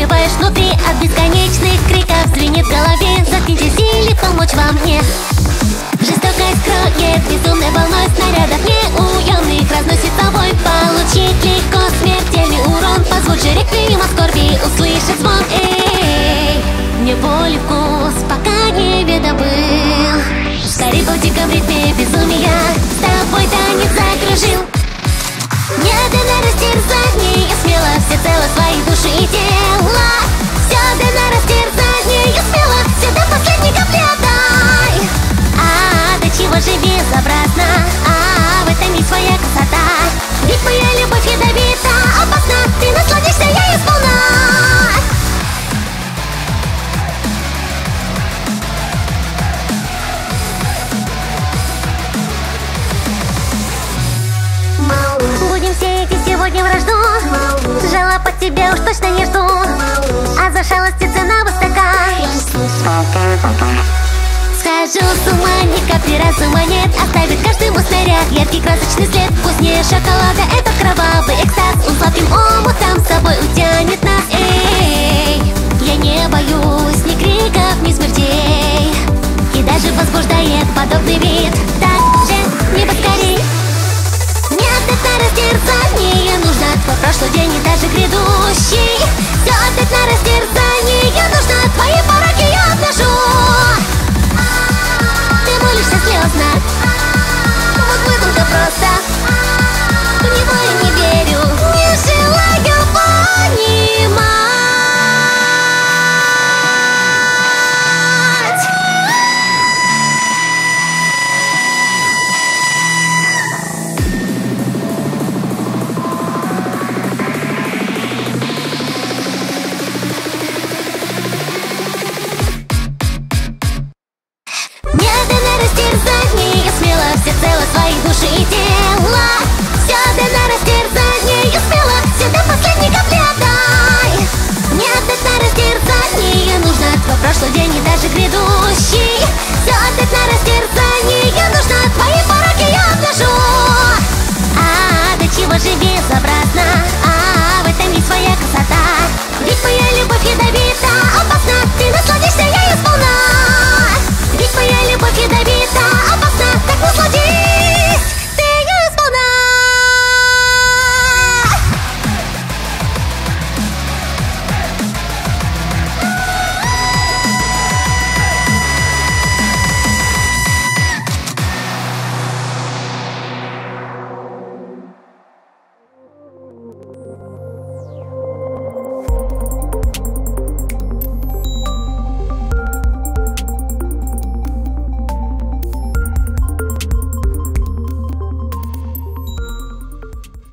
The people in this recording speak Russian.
переживаешь внутри от бесконечных криков. Звенит в голове, заткните силе помочь вам мне. Жестокость кроет безумной волной снарядов неуемных, разносит с собой. Получить легко смертельный урон. Позволь же реквием от скорби услышать звон. Эй, мне боли вкус пока неведом был. Скорей в диком ритме безумия с тобой танец закружил. Медленно растерзание, я смело всецело свои души и тела. Все дано растерзание, я смело все до последнего плятай. До чего же безобразно, в этом есть своя красота. Ведь моя любовь ядовита, опасна, ты насладишься ею сполна. Будем все идти сегодня вражду, жала под тебя уж точно не жду, а за шалости цена высока. Схожу с ума, ни капли разума нет, оставит каждому снаряд яркий красочный след. Вкуснее шоколада этот кровавый экстаз, он сладким омутом